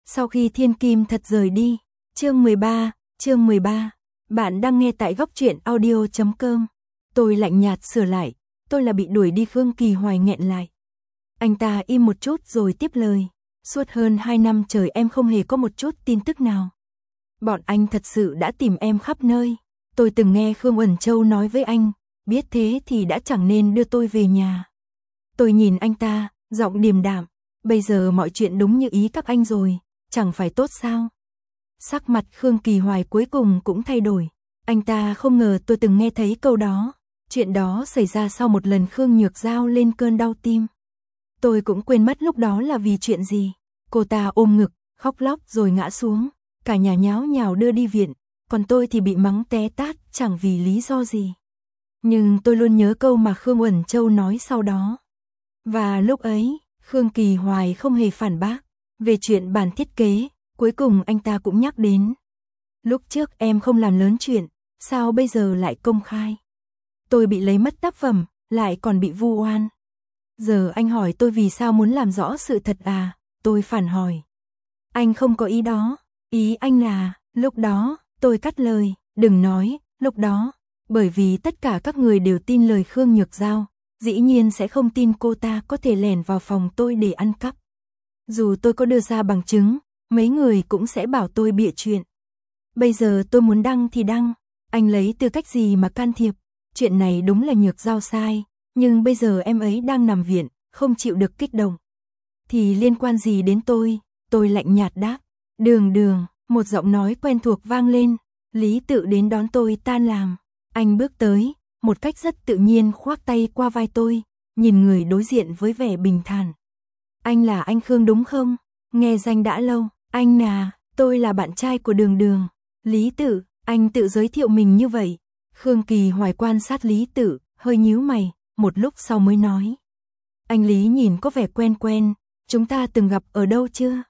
Sau khi Thiên Kim thật rời đi. Chương 13. Bạn đang nghe tại góc truyện audio.com. Tôi lạnh nhạt sửa lại. Tôi là bị đuổi đi. Khương Kỳ Hoài nghẹn lại. Anh ta im một chút rồi tiếp lời. Suốt hơn 2 năm trời em không hề có một chút tin tức nào. Bọn anh thật sự đã tìm em khắp nơi. Tôi từng nghe Khương Uẩn Châu nói với anh. Biết thế thì đã chẳng nên đưa tôi về nhà. Tôi nhìn anh ta, giọng điềm đạm. Bây giờ mọi chuyện đúng như ý các anh rồi. Chẳng phải tốt sao? Sắc mặt Khương Kỳ Hoài cuối cùng cũng thay đổi. Anh ta không ngờ tôi từng nghe thấy câu đó. Chuyện đó xảy ra sau một lần Khương Nhược Giao lên cơn đau tim. Tôi cũng quên mất lúc đó là vì chuyện gì. Cô ta ôm ngực, khóc lóc rồi ngã xuống. Cả nhà nháo nhào đưa đi viện. Còn tôi thì bị mắng té tát chẳng vì lý do gì. Nhưng tôi luôn nhớ câu mà Khương Uẩn Châu nói sau đó. Và lúc ấy, Khương Kỳ Hoài không hề phản bác. Về chuyện bản thiết kế, cuối cùng anh ta cũng nhắc đến. Lúc trước em không làm lớn chuyện, sao bây giờ lại công khai? Tôi bị lấy mất tác phẩm, lại còn bị vu oan. Giờ anh hỏi tôi vì sao muốn làm rõ sự thật à? Tôi phản hỏi. Anh không có ý đó, ý anh là, lúc đó, tôi cắt lời, đừng nói, lúc đó, bởi vì tất cả các người đều tin lời Khương Nhược Giao, dĩ nhiên sẽ không tin cô ta có thể lẻn vào phòng tôi để ăn cắp. Dù tôi có đưa ra bằng chứng, mấy người cũng sẽ bảo tôi bịa chuyện. Bây giờ tôi muốn đăng thì đăng, anh lấy tư cách gì mà can thiệp? Chuyện này đúng là Nhược Giao sai, nhưng bây giờ em ấy đang nằm viện, không chịu được kích động. Thì liên quan gì đến tôi? Tôi lạnh nhạt đáp. Đường, một giọng nói quen thuộc vang lên. Lý Tự đến đón tôi tan làm. Anh bước tới, một cách rất tự nhiên khoác tay qua vai tôi, nhìn người đối diện với vẻ bình thản. Anh là anh Khương đúng không? Nghe danh đã lâu. Anh à, tôi là bạn trai của Đường. Lý Tự, anh tự giới thiệu mình như vậy. Khương Kỳ Hoài quan sát Lý Tự, hơi nhíu mày, một lúc sau mới nói. Anh Lý nhìn có vẻ quen, chúng ta từng gặp ở đâu chưa?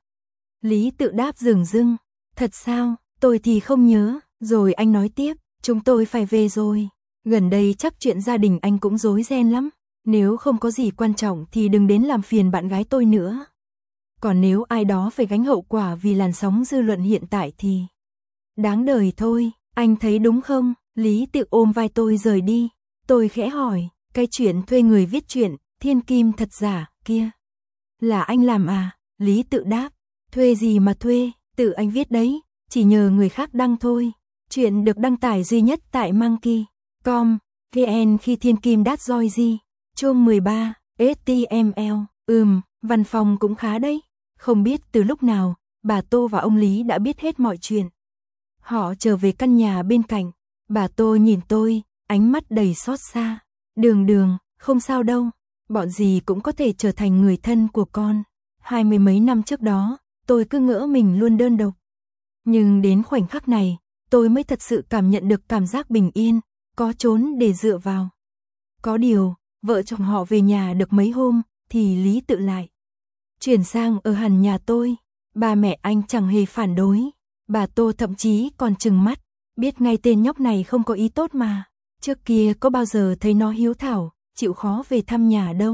Lý Tự đáp dửng dưng. Thật sao, tôi thì không nhớ. Rồi anh nói tiếp, chúng tôi phải về rồi. Gần đây chắc chuyện gia đình anh cũng rối ren lắm. Nếu không có gì quan trọng thì đừng đến làm phiền bạn gái tôi nữa. Còn nếu ai đó phải gánh hậu quả vì làn sóng dư luận hiện tại thì đáng đời thôi, anh thấy đúng không? Lý Tự ôm vai tôi rời đi. Tôi khẽ hỏi, cái chuyện thuê người viết chuyện, Thiên Kim thật giả, kia. Là anh làm à? Lý Tự đáp, thuê gì mà thuê, tự anh viết đấy, chỉ nhờ người khác đăng thôi. Chuyện được đăng tải duy nhất tại Monkey.com, VN khi Thiên Kim đát roi gì. Chương 13, HTML, văn phòng cũng khá đấy. Không biết từ lúc nào, bà Tô và ông Lý đã biết hết mọi chuyện. Họ trở về căn nhà bên cạnh. Bà Tô nhìn tôi, ánh mắt đầy xót xa. Đường, không sao đâu. Bọn gì cũng có thể trở thành người thân của con. 20 mấy năm trước đó, tôi cứ ngỡ mình luôn đơn độc. Nhưng đến khoảnh khắc này, tôi mới thật sự cảm nhận được cảm giác bình yên, có chốn để dựa vào. Có điều, vợ chồng họ về nhà được mấy hôm, thì Lý Tự lại chuyển sang ở hẳn nhà tôi. Ba mẹ anh chẳng hề phản đối. Bà Tô thậm chí còn trừng mắt, biết ngay tên nhóc này không có ý tốt mà. Trước kia có bao giờ thấy nó hiếu thảo, chịu khó về thăm nhà đâu.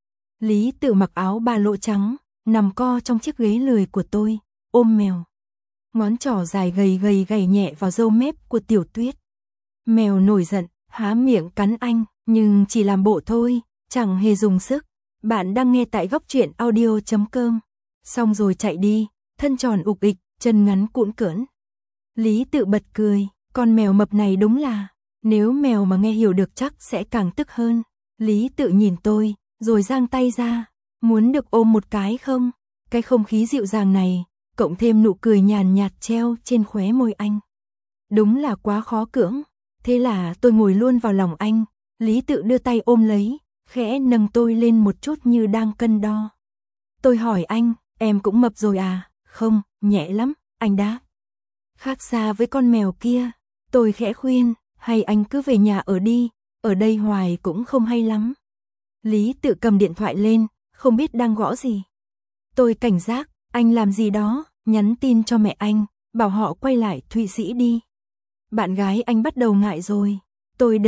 Lý Tự mặc áo ba lỗ trắng, nằm co trong chiếc ghế lười của tôi, ôm mèo. Ngón trỏ dài gầy nhẹ vào râu mép của Tiểu Tuyết. Mèo nổi giận, há miệng cắn anh, nhưng chỉ làm bộ thôi, chẳng hề dùng sức. Bạn đang nghe tại góc truyện audio.com. Xong rồi chạy đi, thân tròn ục ịch, chân ngắn cũn cỡn. Lý Tự bật cười, con mèo mập này đúng là, nếu mèo mà nghe hiểu được chắc sẽ càng tức hơn. Lý Tự nhìn tôi, rồi giang tay ra, muốn được ôm một cái không? Cái không khí dịu dàng này, cộng thêm nụ cười nhàn nhạt treo trên khóe môi anh. Đúng là quá khó cưỡng. Thế là tôi ngồi luôn vào lòng anh. Lý Tự đưa tay ôm lấy, khẽ nâng tôi lên một chút như đang cân đo. Tôi hỏi anh, em cũng mập rồi à? Không, nhẹ lắm, anh đáp. Khác xa với con mèo kia. Tôi khẽ khuyên, hay anh cứ về nhà ở đi, ở đây hoài cũng không hay lắm. Lý Tự cầm điện thoại lên, không biết đang gõ gì. Tôi cảnh giác, anh làm gì đó, nhắn tin cho mẹ anh, bảo họ quay lại Thụy Sĩ đi. Bạn gái anh bắt đầu ngại rồi. Tôi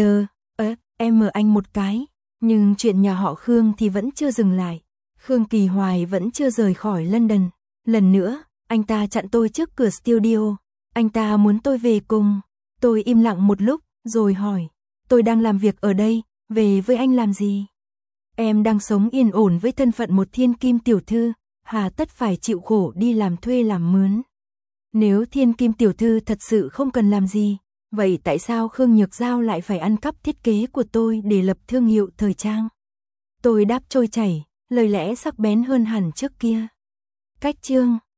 em mờ anh một cái. Nhưng chuyện nhà họ Khương thì vẫn chưa dừng lại. Khương Kỳ Hoài vẫn chưa rời khỏi London. Lần nữa, Anh ta chặn tôi trước cửa studio. Anh ta muốn tôi về cùng. Tôi im lặng một lúc, rồi hỏi. Tôi đang làm việc ở đây, về với anh làm gì? Em đang sống yên ổn với thân phận một thiên kim tiểu thư, hà tất phải chịu khổ đi làm thuê làm mướn. Nếu thiên kim tiểu thư thật sự không cần làm gì, vậy tại sao Khương Nhược Giao lại phải ăn cắp thiết kế của tôi để lập thương hiệu thời trang? Tôi đáp trôi chảy, lời lẽ sắc bén hơn hẳn trước kia. Cách chương